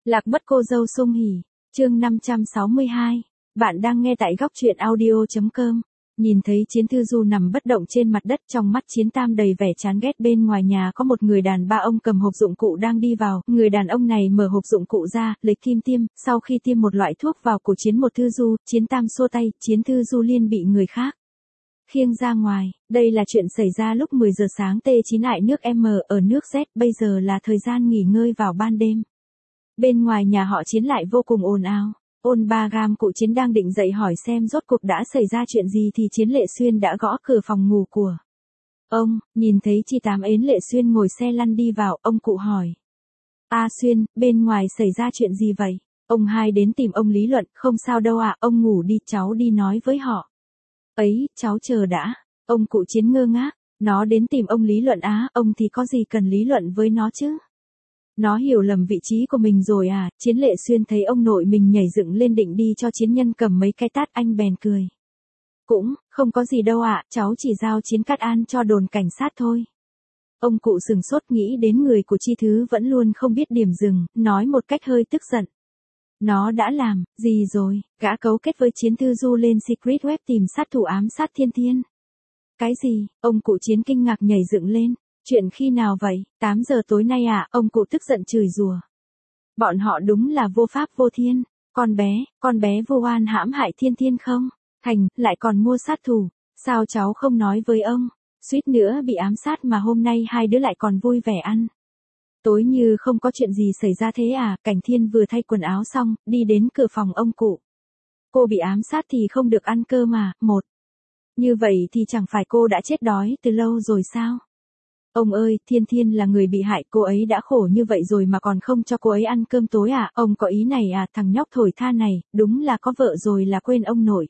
Lạc mất cô dâu Sung Hỉ, chương 562. Bạn đang nghe tại góc truyện audio.com. Nhìn thấy Chiến Thư Du nằm bất động trên mặt đất, trong mắt Chiến Tam đầy vẻ chán ghét. Bên ngoài nhà có một người đàn bà ông cầm hộp dụng cụ đang đi vào, người đàn ông này mở hộp dụng cụ ra, lấy kim tiêm, sau khi tiêm một loại thuốc vào cổ Một Thư Du, Chiến Tam xua tay, Chiến Thư Du liền bị người khác khiêng ra ngoài. Đây là chuyện xảy ra lúc 10 giờ sáng T9 ải nước M ở nước Z, bây giờ là thời gian nghỉ ngơi vào ban đêm. Bên ngoài nhà họ Chiến lại vô cùng ồn ào. Ôn Ba Gam cụ Chiến đang định dậy hỏi xem rốt cuộc đã xảy ra chuyện gì thì Chiến Lệ Xuyên đã gõ cửa phòng ngủ của ông. Nhìn thấy chị Tám ến Lệ Xuyên ngồi xe lăn đi vào, ông cụ hỏi: "A Xuyên, bên ngoài xảy ra chuyện gì vậy?" Ông Hai đến tìm ông lý luận: "Không sao đâu ạ, ông ngủ đi, cháu đi nói với họ." "Ấy, cháu chờ đã." Ông cụ Chiến ngơ ngác: "Nó đến tìm ông lý luận á?" "Ông thì có gì cần lý luận với nó chứ? Nó hiểu lầm vị trí của mình rồi à?" Chiến Lệ Xuyên thấy ông nội mình nhảy dựng lên định đi cho Chiến Nhân cầm mấy cái tát, anh bèn cười: "Cũng không có gì đâu ạ, cháu chỉ giao Chiến Cát An cho đồn cảnh sát thôi." Ông cụ sừng sốt, nghĩ đến người của Chi Thứ vẫn luôn không biết điểm dừng, nói một cách hơi tức giận: "Nó đã làm gì rồi?" "Gã cấu kết với Chiến Thư Du lên Secret Web tìm sát thủ ám sát Thiên Thiên." "Cái gì?" Ông cụ Chiến kinh ngạc nhảy dựng lên. "Chuyện khi nào vậy?" 8 giờ tối nay à?" Ông cụ tức giận chửi rủa: "Bọn họ đúng là vô pháp vô thiên. Con bé vô oan hãm hại Thiên Thiên không thành, lại còn mua sát thủ. Sao cháu không nói với ông? Suýt nữa bị ám sát mà hôm nay hai đứa lại còn vui vẻ ăn tối như không có chuyện gì xảy ra thế à?" Cảnh Thiên vừa thay quần áo xong, đi đến cửa phòng ông cụ. "Cô bị ám sát thì không được ăn cơm mà, như vậy thì chẳng phải cô đã chết đói từ lâu rồi sao?" "Ông ơi, Thiên Thiên là người bị hại, cô ấy đã khổ như vậy rồi mà còn không cho cô ấy ăn cơm tối à?" "Ông có ý này à?" "Thằng nhóc thổi tha này, đúng là có vợ rồi là quên ông nội.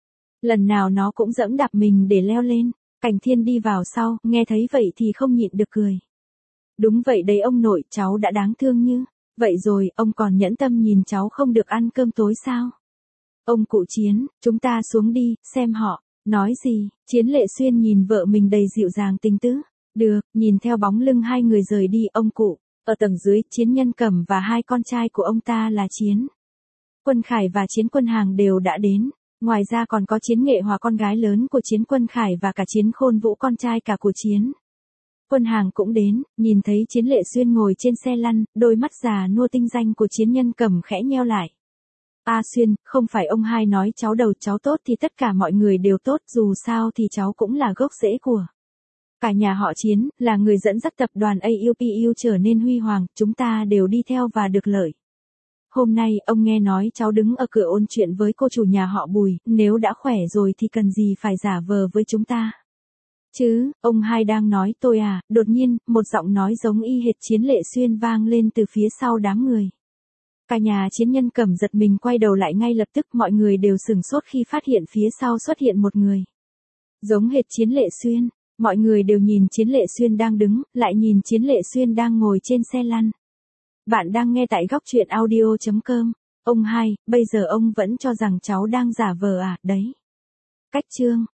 Lần nào nó cũng giẫm đạp mình để leo lên." Cảnh Thiên đi vào sau, nghe thấy vậy thì không nhịn được cười: "Đúng vậy đấy ông nội, cháu đã đáng thương như vậy rồi, ông còn nhẫn tâm nhìn cháu không được ăn cơm tối sao?" "Ông cụ Chiến, chúng ta xuống đi, xem họ nói gì." Chiến Lệ Xuyên nhìn vợ mình đầy dịu dàng tình tứ. "Được." Nhìn theo bóng lưng hai người rời đi, ông cụ ở tầng dưới, Chiến Nhân Cẩm và hai con trai của ông ta là Chiến Quân Khải và Chiến Quân Hàng đều đã đến. Ngoài ra còn có Chiến Nghệ Hòa, con gái lớn của Chiến Quân Khải, và cả Chiến Khôn Vũ, con trai cả của Chiến Quân Hàng cũng đến. Nhìn thấy Chiến Lệ Xuyên ngồi trên xe lăn, đôi mắt già nua tinh danh của Chiến Nhân Cẩm khẽ nheo lại. "A Xuyên, không phải ông Hai nói cháu đầu cháu tốt thì tất cả mọi người đều tốt, dù sao thì cháu cũng là gốc rễ của cả nhà họ Chiến, là người dẫn dắt tập đoàn AUPU trở nên huy hoàng, chúng ta đều đi theo và được lợi. Hôm nay ông nghe nói cháu đứng ở cửa ôn chuyện với cô chủ nhà họ Bùi, nếu đã khỏe rồi thì cần gì phải giả vờ với chúng ta chứ?" "Ông Hai đang nói tôi à?" Đột nhiên, một giọng nói giống y hệt Chiến Lệ Xuyên vang lên từ phía sau đám người. Cả nhà Chiến Nhân Cẩm giật mình quay đầu lại ngay lập tức, mọi người đều sửng sốt khi phát hiện phía sau xuất hiện một người giống hệt Chiến Lệ Xuyên. Mọi người đều nhìn Chiến Lệ Xuyên đang đứng, lại nhìn Chiến Lệ Xuyên đang ngồi trên xe lăn. Bạn đang nghe tại góc truyện audio.com. "Ông Hai, bây giờ ông vẫn cho rằng cháu đang giả vờ à?" "Đấy. Cách chương."